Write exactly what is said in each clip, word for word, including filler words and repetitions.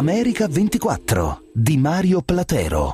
America ventiquattro di Mario Platero.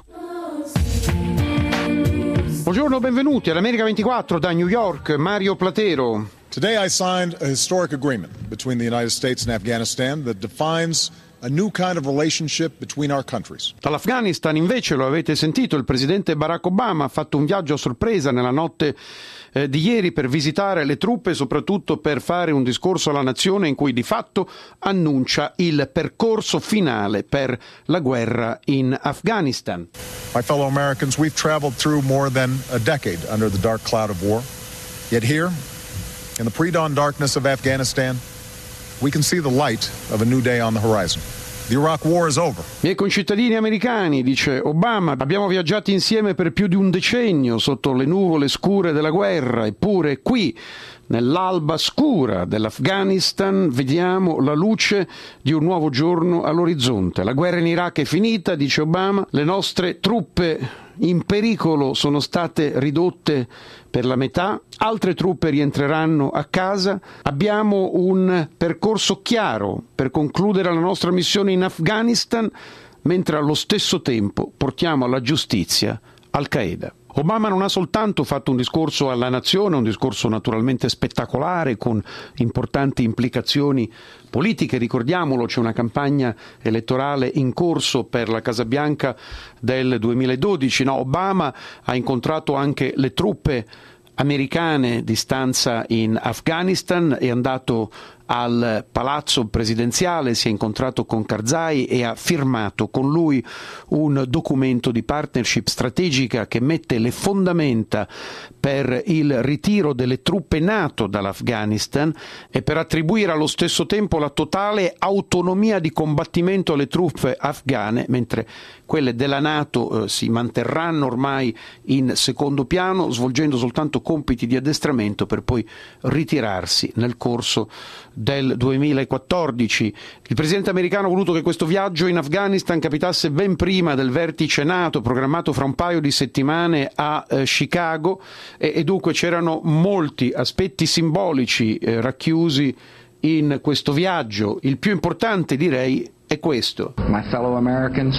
Buongiorno, benvenuti all'America ventiquattro da New York, Mario Platero. Today I signed a historic agreement between the United States and Afghanistan that defines a new kind of relationship between our countries. Dall'Afghanistan invece, lo avete sentito, il presidente Barack Obama ha fatto un viaggio a sorpresa nella notte eh, di ieri per visitare le truppe e soprattutto per fare un discorso alla nazione in cui di fatto annuncia il percorso finale per la guerra in Afghanistan. My fellow Americans, we've traveled through more than a decade under the dark cloud of war. Yet here, in the pre-dawn darkness of Afghanistan, we can see the light of a new day on the horizon. The Iraq war is over. Miei concittadini americani, dice Obama, abbiamo viaggiato insieme per più di un decennio sotto le nuvole scure della guerra, eppure qui, nell'alba scura dell'Afghanistan, vediamo la luce di un nuovo giorno all'orizzonte. La guerra in Iraq è finita, dice Obama, le nostre truppe in pericolo sono state ridotte per la metà, altre truppe rientreranno a casa, abbiamo un percorso chiaro per concludere la nostra missione in Afghanistan, mentre allo stesso tempo portiamo alla giustizia Al-Qaeda. Obama non ha soltanto fatto un discorso alla nazione, un discorso naturalmente spettacolare con importanti implicazioni politiche, ricordiamolo, c'è una campagna elettorale in corso per la Casa Bianca del duemiladodici, no, Obama ha incontrato anche le truppe americane di stanza in Afghanistan, è andato al palazzo presidenziale, si è incontrato con Karzai e ha firmato con lui un documento di partnership strategica che mette le fondamenta per il ritiro delle truppe NATO dall'Afghanistan e per attribuire allo stesso tempo la totale autonomia di combattimento alle truppe afghane, mentre quelle della NATO eh, si manterranno ormai in secondo piano, svolgendo soltanto compiti di addestramento per poi ritirarsi nel corso del duemilaquattordici. Il presidente americano ha voluto che questo viaggio in Afghanistan capitasse ben prima del vertice NATO programmato fra un paio di settimane a eh, Chicago e, e dunque c'erano molti aspetti simbolici eh, racchiusi in questo viaggio. Il più importante, direi, è questo. My fellow Americans,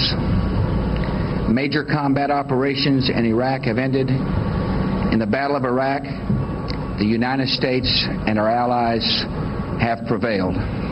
major combat operations in Iraq have ended. In the Battle of Iraq, the United States and our allies have prevailed.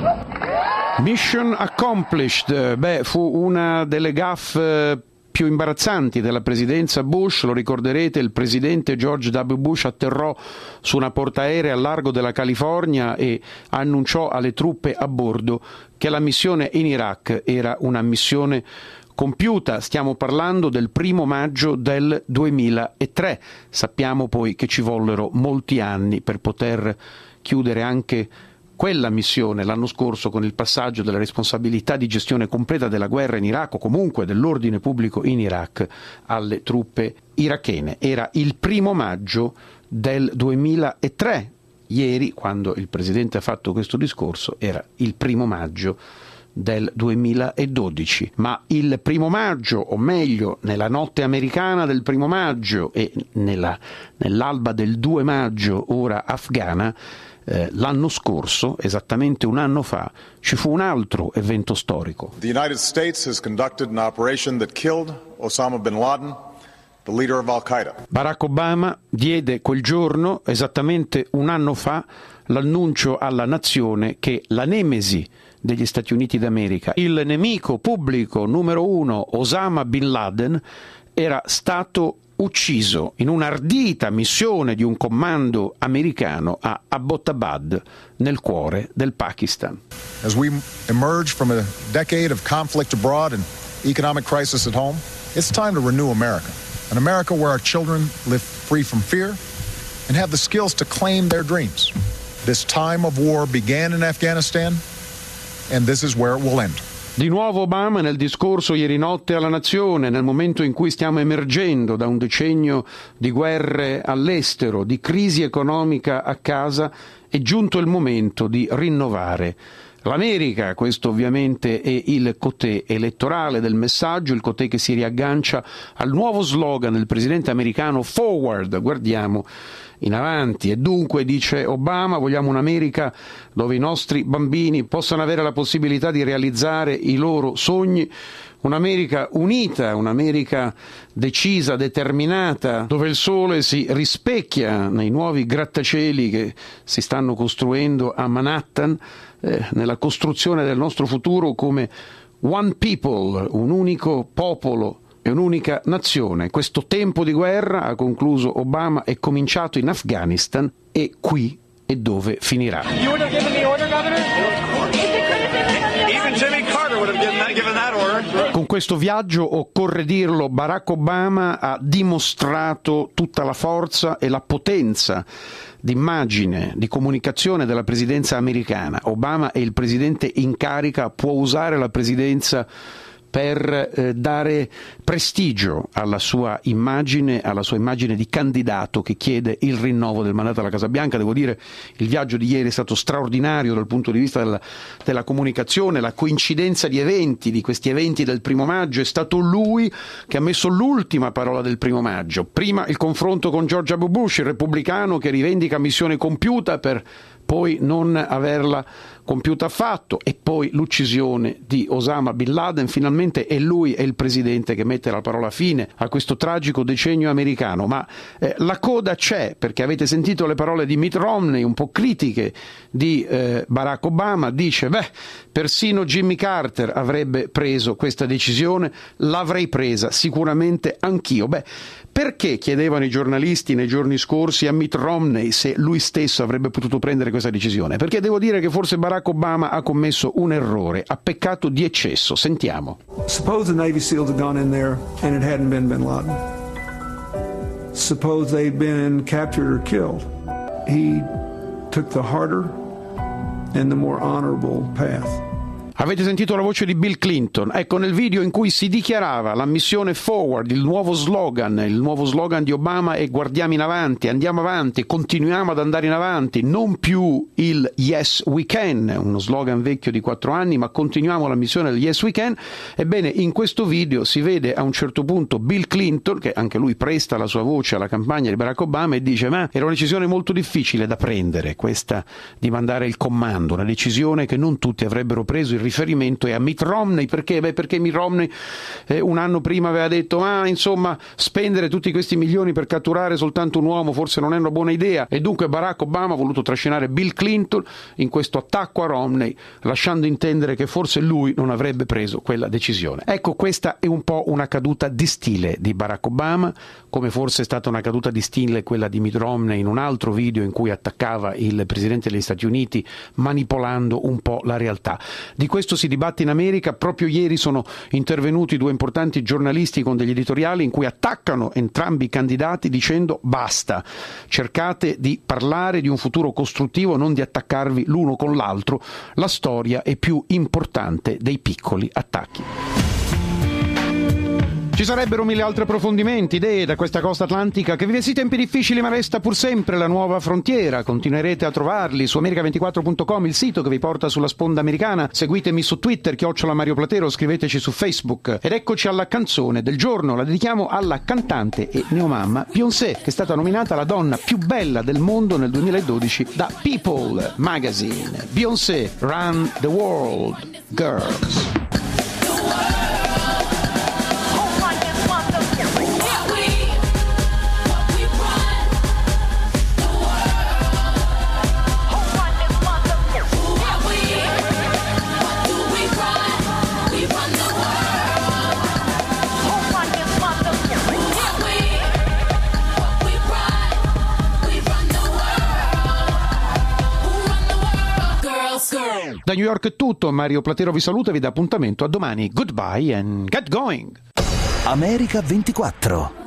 Mission accomplished. Beh, fu una delle gaffe più imbarazzanti della presidenza Bush, lo ricorderete, il presidente George W. Bush atterrò su una portaerei al largo della California e annunciò alle truppe a bordo che la missione in Iraq era una missione compiuta. Stiamo parlando del primo maggio del duemilatré. Sappiamo poi che ci vollero molti anni per poter chiudere anche quella missione l'anno scorso con il passaggio della responsabilità di gestione completa della guerra in Iraq o comunque dell'ordine pubblico in Iraq alle truppe irachene. Era il primo maggio del duemilatré. Ieri, quando il Presidente ha fatto questo discorso, era il primo maggio del duemiladodici, ma il primo maggio, o meglio nella notte americana del primo maggio e nella, nell'alba del due maggio ora afghana, eh, l'anno scorso, esattamente un anno fa, ci fu un altro evento storico. The United States has conducted an operation that killed Osama bin Laden, the leader of Al-Qaeda. Barack Obama diede quel giorno, esattamente un anno fa, l'annuncio alla nazione che la nemesi degli Stati Uniti d'America, il nemico pubblico numero uno, Osama bin Laden, era stato ucciso in un'ardita missione di un comando americano a Abbottabad, nel cuore del Pakistan. As we emerge from a decade of conflict abroad and economic crisis at home, it's time to renew America. An America where our children live free from fear and have the skills to claim their dreams. This time of war began in Afghanistan, and this is where it will end. Di nuovo Obama nel discorso ieri notte alla nazione, nel momento in cui stiamo emergendo da un decennio di guerre all'estero, di crisi economica a casa, è giunto il momento di rinnovare l'America. Questo ovviamente è il cotè elettorale del messaggio, il cotè che si riaggancia al nuovo slogan del presidente americano Forward, guardiamo in avanti. E dunque, dice Obama, vogliamo un'America dove i nostri bambini possano avere la possibilità di realizzare i loro sogni, un'America unita, un'America decisa, determinata, dove il sole si rispecchia nei nuovi grattacieli che si stanno costruendo a Manhattan, eh, nella costruzione del nostro futuro come one people, un unico popolo e un'unica nazione. Questo tempo di guerra, ha concluso Obama, è cominciato in Afghanistan e qui è dove finirà. You would have given the order, Governor? Even Jimmy Carter would have given that, given that order. Con questo viaggio, occorre dirlo, Barack Obama ha dimostrato tutta la forza e la potenza d'immagine, di comunicazione della presidenza americana. Obama è il presidente in carica, può usare la presidenza per eh, dare prestigio alla sua immagine, alla sua immagine di candidato che chiede il rinnovo del mandato alla Casa Bianca. Devo dire, il viaggio di ieri è stato straordinario dal punto di vista della, della comunicazione, la coincidenza di eventi, di questi eventi del primo maggio. È stato lui che ha messo l'ultima parola del primo maggio. Prima il confronto con George W. Bush, il repubblicano che rivendica missione compiuta per poi non averla compiuta affatto, e poi l'uccisione di Osama Bin Laden. Finalmente è lui, è il presidente che mette la parola fine a questo tragico decennio americano. Ma eh, la coda c'è, perché avete sentito le parole di Mitt Romney, un po' critiche di eh, Barack Obama. Dice, beh, persino Jimmy Carter avrebbe preso questa decisione, l'avrei presa sicuramente anch'io. Beh, perché, chiedevano i giornalisti nei giorni scorsi a Mitt Romney se lui stesso avrebbe potuto prendere questa decisione? Perché devo dire che forse Barack Obama ha commesso un errore, ha peccato di eccesso. Sentiamo. Suppose the Navy SEALs had gone in there and it hadn't been Bin Laden. Suppose they'd been captured or killed. He took the harder and the more honorable path. Avete sentito la voce di Bill Clinton? Ecco, nel video in cui si dichiarava la missione Forward, il nuovo slogan, il nuovo slogan di Obama è guardiamo in avanti, andiamo avanti, continuiamo ad andare in avanti, non più il Yes We Can, uno slogan vecchio di quattro anni, ma continuiamo la missione del Yes We Can. Ebbene, in questo video si vede a un certo punto Bill Clinton, che anche lui presta la sua voce alla campagna di Barack Obama, e dice, ma era una decisione molto difficile da prendere, questa di mandare il comando, una decisione che non tutti avrebbero preso. Il riferimento è a Mitt Romney. Perché? Beh, perché Mitt Romney eh, un anno prima aveva detto ma insomma spendere tutti questi milioni per catturare soltanto un uomo forse non è una buona idea, e dunque Barack Obama ha voluto trascinare Bill Clinton in questo attacco a Romney, lasciando intendere che forse lui non avrebbe preso quella decisione. Ecco, questa è un po' una caduta di stile di Barack Obama, come forse è stata una caduta di stile quella di Mitt Romney in un altro video in cui attaccava il presidente degli Stati Uniti manipolando un po' la realtà. Di questo si dibatte in America. Proprio ieri sono intervenuti due importanti giornalisti con degli editoriali in cui attaccano entrambi i candidati dicendo basta, cercate di parlare di un futuro costruttivo, non di attaccarvi l'uno con l'altro, la storia è più importante dei piccoli attacchi. Ci sarebbero mille altri approfondimenti, idee da questa costa atlantica che vive sì tempi difficili, ma resta pur sempre la nuova frontiera. Continuerete a trovarli su america ventiquattro punto com, il sito che vi porta sulla sponda americana. Seguitemi su Twitter, chiocciola Mario Platero, scriveteci su Facebook. Ed eccoci alla canzone del giorno, la dedichiamo alla cantante e neomamma Beyoncé, che è stata nominata la donna più bella del mondo nel duemiladodici da People Magazine. Beyoncé, Run the World, Girls. Da New York è tutto, Mario Platero vi saluta e vi dà appuntamento a domani. Goodbye and get going! America ventiquattro